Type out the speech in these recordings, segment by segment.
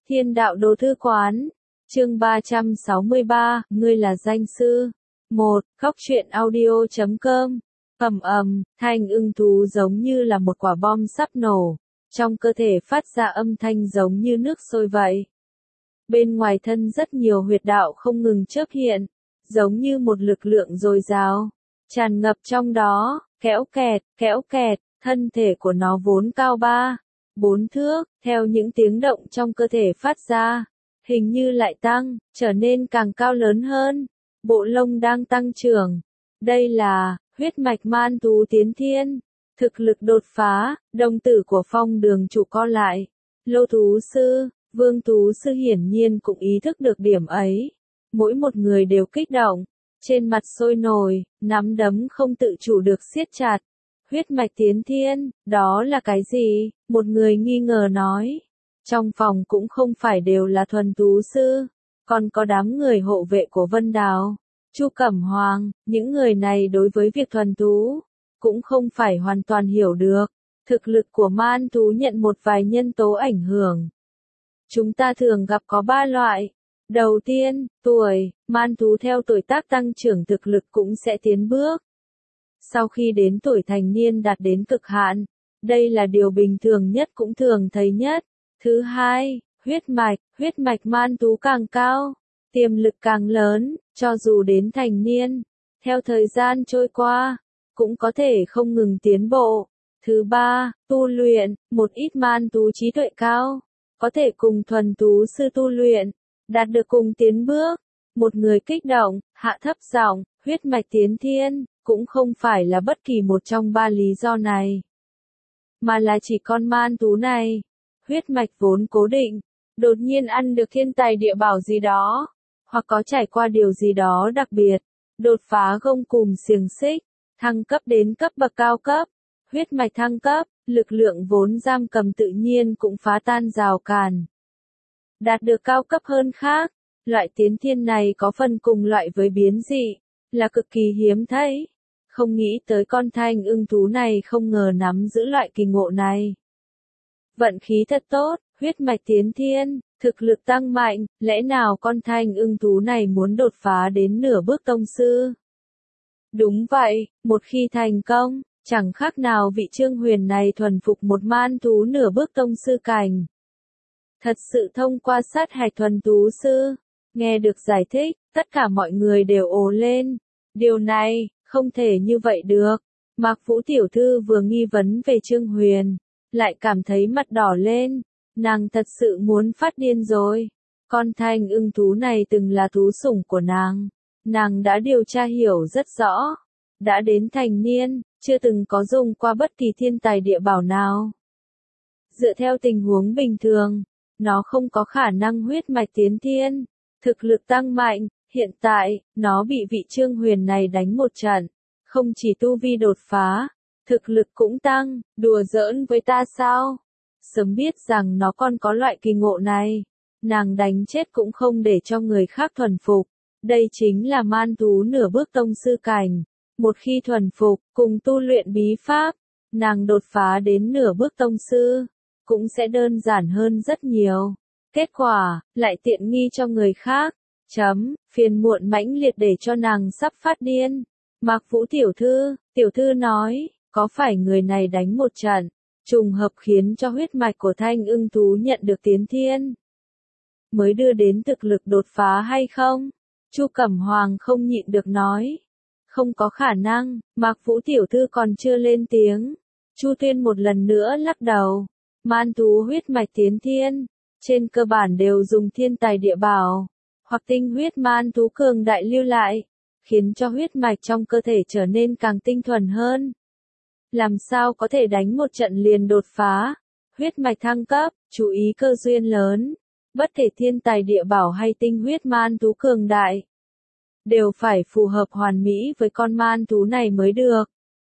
Thiên đạo đồ thư quán. Chương 363, ngươi là danh sư. 1. Khóc chuyện audio.com. Thanh ưng thú giống như là một quả bom sắp nổ. Trong cơ thể phát ra âm thanh giống như nước sôi vậy. Bên ngoài thân rất nhiều huyệt đạo không ngừng chớp hiện, giống như một lực lượng dồi dào, tràn ngập trong đó, kéo kẹt, thân thể của nó vốn cao 4 thước, theo những tiếng động trong cơ thể phát ra, hình như lại tăng, trở nên càng cao lớn hơn, bộ lông đang tăng trưởng. Đây là huyết mạch man thú tiến thiên, thực lực đột phá. Đồng tử của Phong Đường Chủ co lại. Lô thú sư, Vương thú sư hiển nhiên cũng ý thức được điểm ấy. Mỗi một người đều kích động, trên mặt sôi nổi, nắm đấm không tự chủ được siết chặt. Huyết mạch tiến thiên, đó là cái gì? Một người nghi ngờ nói. Trong phòng cũng không phải đều là thuần thú sư, còn có đám người hộ vệ của Vân Đào, Chu Cẩm Hoàng, những người này đối với việc thuần thú cũng không phải hoàn toàn hiểu được. Thực lực của man thú nhận một vài nhân tố ảnh hưởng. Chúng ta thường gặp có 3 loại. Đầu tiên, tuổi, man thú theo tuổi tác tăng trưởng thực lực cũng sẽ tiến bước. Sau khi đến tuổi thành niên đạt đến cực hạn, đây là điều bình thường nhất cũng thường thấy nhất. Thứ hai, huyết mạch man thú càng cao, tiềm lực càng lớn, cho dù đến thành niên, theo thời gian trôi qua, cũng có thể không ngừng tiến bộ. Thứ ba, tu luyện, một ít man thú trí tuệ cao, có thể cùng thuần thú sư tu luyện, đạt được cùng tiến bước. Một người kích động, hạ thấp giọng, huyết mạch tiến thiên, cũng không phải là bất kỳ một trong 3 lý do này, mà là chỉ con man thú này, huyết mạch vốn cố định, đột nhiên ăn được thiên tài địa bảo gì đó, hoặc có trải qua điều gì đó đặc biệt, đột phá gông cùm xiềng xích, thăng cấp đến cấp bậc cao cấp, huyết mạch thăng cấp, lực lượng vốn giam cầm tự nhiên cũng phá tan rào cản, đạt được cao cấp hơn khác. Loại tiến thiên này có phần cùng loại với biến dị, là cực kỳ hiếm thấy. Không nghĩ tới con thanh ưng thú này không ngờ nắm giữ loại kỳ ngộ này. Vận khí thật tốt, huyết mạch tiến thiên, thực lực tăng mạnh, lẽ nào con thanh ưng thú này muốn đột phá đến nửa bước tông sư? Đúng vậy, một khi thành công, chẳng khác nào vị Trương Huyền này thuần phục một man thú nửa bước tông sư cảnh. Thật sự thông qua sát hạch thuần thú sư. Nghe được giải thích, tất cả mọi người đều ồ lên. Điều này, không thể như vậy được. Mạc Vũ tiểu thư vừa nghi vấn về Trương Huyền, lại cảm thấy mặt đỏ lên. Nàng thật sự muốn phát điên rồi. Con thanh ưng thú này từng là thú sủng của nàng. Nàng đã điều tra hiểu rất rõ. Đã đến thành niên, chưa từng có dùng qua bất kỳ thiên tài địa bảo nào. Dựa theo tình huống bình thường, nó không có khả năng huyết mạch tiến thiên. Thực lực tăng mạnh, hiện tại, nó bị vị Trương Huyền này đánh một trận. Không chỉ tu vi đột phá, thực lực cũng tăng, đùa giỡn với ta sao? Sớm biết rằng nó còn có loại kỳ ngộ này, nàng đánh chết cũng không để cho người khác thuần phục. Đây chính là man thú nửa bước tông sư cảnh. Một khi thuần phục, cùng tu luyện bí pháp, nàng đột phá đến nửa bước tông sư, cũng sẽ đơn giản hơn rất nhiều. Kết quả, lại tiện nghi cho người khác. Phiền muộn mãnh liệt để cho nàng sắp phát điên. Mạc Vũ tiểu thư nói, có phải người này đánh một trận, trùng hợp khiến cho huyết mạch của thanh ưng thú nhận được tiến thiên, mới đưa đến thực lực đột phá hay không? Chu Cẩm Hoàng không nhịn được nói. Không có khả năng. Mạc Vũ tiểu thư còn chưa lên tiếng. Chu Tuyên một lần nữa lắc đầu. Man thú huyết mạch tiến thiên, trên cơ bản đều dùng thiên tài địa bảo, hoặc tinh huyết man thú cường đại lưu lại, khiến cho huyết mạch trong cơ thể trở nên càng tinh thuần hơn. Làm sao có thể đánh một trận liền đột phá? Huyết mạch thăng cấp, chú ý cơ duyên lớn. Bất kể thiên tài địa bảo hay tinh huyết man thú cường đại, đều phải phù hợp hoàn mỹ với con man thú này mới được.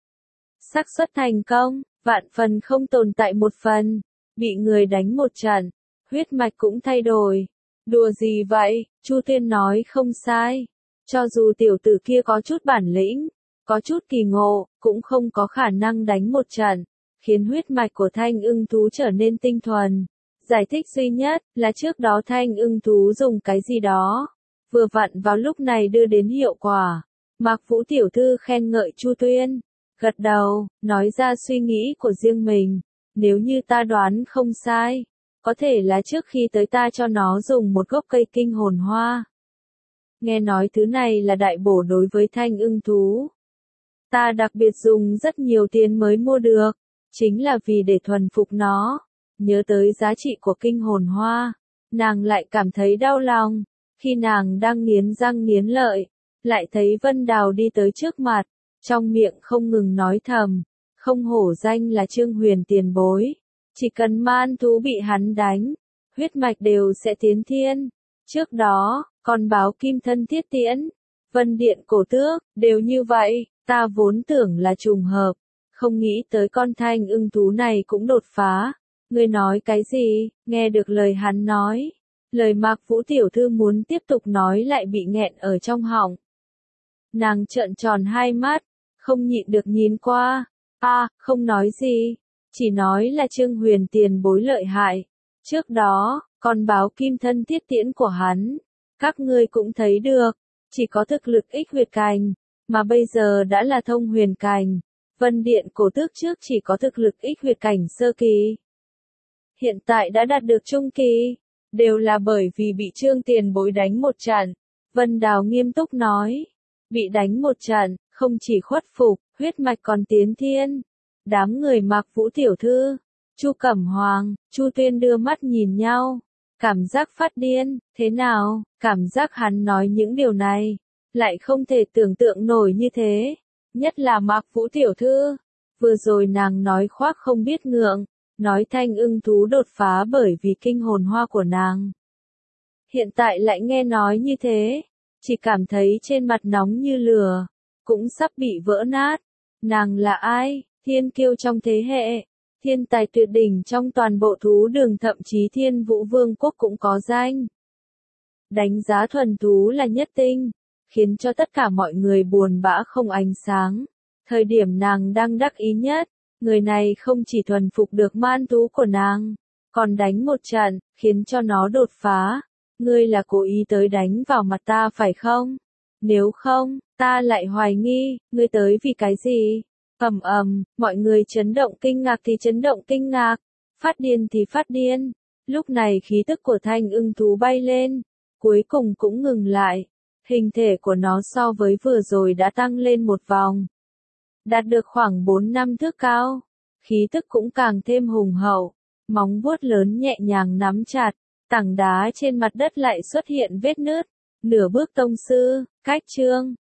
Xác suất thành công, vạn phần không tồn tại một phần. Bị người đánh một trận, huyết mạch cũng thay đổi. Đùa gì vậy? Chu Thiên nói không sai. Cho dù tiểu tử kia có chút bản lĩnh, có chút kỳ ngộ, cũng không có khả năng đánh một trận, khiến huyết mạch của thanh ưng thú trở nên tinh thuần, Giải thích duy nhất là trước đó thanh ưng thú dùng cái gì đó, vừa vặn vào lúc này đưa đến hiệu quả. Mạc Vũ tiểu thư khen ngợi Chu Tuyên, gật đầu, nói ra suy nghĩ của riêng mình. Nếu như ta đoán không sai, có thể là trước khi tới ta cho nó dùng một gốc cây kinh hồn hoa. Nghe nói thứ này là đại bổ đối với thanh ưng thú. Ta đặc biệt dùng rất nhiều tiền mới mua được, chính là vì để thuần phục nó. Nhớ tới giá trị của kinh hồn hoa, nàng lại cảm thấy đau lòng. Khi nàng đang nghiến răng nghiến lợi, lại thấy Vân Đào đi tới trước mặt, trong miệng không ngừng nói thầm, không hổ danh là Trương Huyền tiền bối. Chỉ cần man thú bị hắn đánh, huyết mạch đều sẽ tiến thiên. Trước đó, con báo kim thân thiết tiễn, Vân Điện cổ tước, đều như vậy, ta vốn tưởng là trùng hợp, không nghĩ tới con thanh ưng thú này cũng đột phá. Ngươi nói cái gì? Nghe được lời hắn nói, lời Mạc Vũ tiểu thư muốn tiếp tục nói lại bị nghẹn ở trong họng. Nàng trợn tròn hai mắt, không nhịn được nhìn qua. Không nói gì, chỉ nói là Trương Huyền tiền bối lợi hại. Trước đó, con báo kim thân thiết tiễn của hắn, các ngươi cũng thấy được, chỉ có thực lực ích huyệt cành, mà bây giờ đã là thông huyền cành. Vân Điện cổ tước trước chỉ có thực lực ích huyệt cảnh sơ kỳ, hiện tại đã đạt được trung kỳ, đều là bởi vì bị Trương tiền bối đánh một trận. Vân Đào nghiêm túc nói, bị đánh một trận, không chỉ khuất phục, huyết mạch còn tiến thiên. Đám người Mạc Vũ tiểu thư, Chu Cẩm Hoàng, Chu Tuyên đưa mắt nhìn nhau, cảm giác phát điên. Thế nào? Cảm giác hắn nói những điều này lại không thể tưởng tượng nổi như thế, nhất là Mạc Vũ tiểu thư. Vừa rồi nàng nói khoác không biết ngượng, nói thanh ưng thú đột phá bởi vì kinh hồn hoa của nàng. Hiện tại lại nghe nói như thế, chỉ cảm thấy trên mặt nóng như lửa, cũng sắp bị vỡ nát. Nàng là ai? Thiên kiêu trong thế hệ, thiên tài tuyệt đỉnh trong toàn bộ thú đường, thậm chí Thiên Vũ Vương quốc cũng có danh. Đánh giá thuần thú là nhất tinh, khiến cho tất cả mọi người buồn bã không ánh sáng. Thời điểm nàng đang đắc ý nhất, người này không chỉ thuần phục được man thú của nàng, còn đánh một trận, khiến cho nó đột phá. Ngươi là cố ý tới đánh vào mặt ta phải không? Nếu không, ta lại hoài nghi, ngươi tới vì cái gì? Mọi người chấn động kinh ngạc thì chấn động kinh ngạc, phát điên thì phát điên. Lúc này khí tức của thanh ưng thú bay lên, cuối cùng cũng ngừng lại. Hình thể của nó so với vừa rồi đã tăng lên một vòng, đạt được khoảng 4-5 thước cao. Khí tức cũng càng thêm hùng hậu, móng vuốt lớn nhẹ nhàng nắm chặt, tảng đá trên mặt đất lại xuất hiện vết nứt. Nửa bước tông sư, cách Trương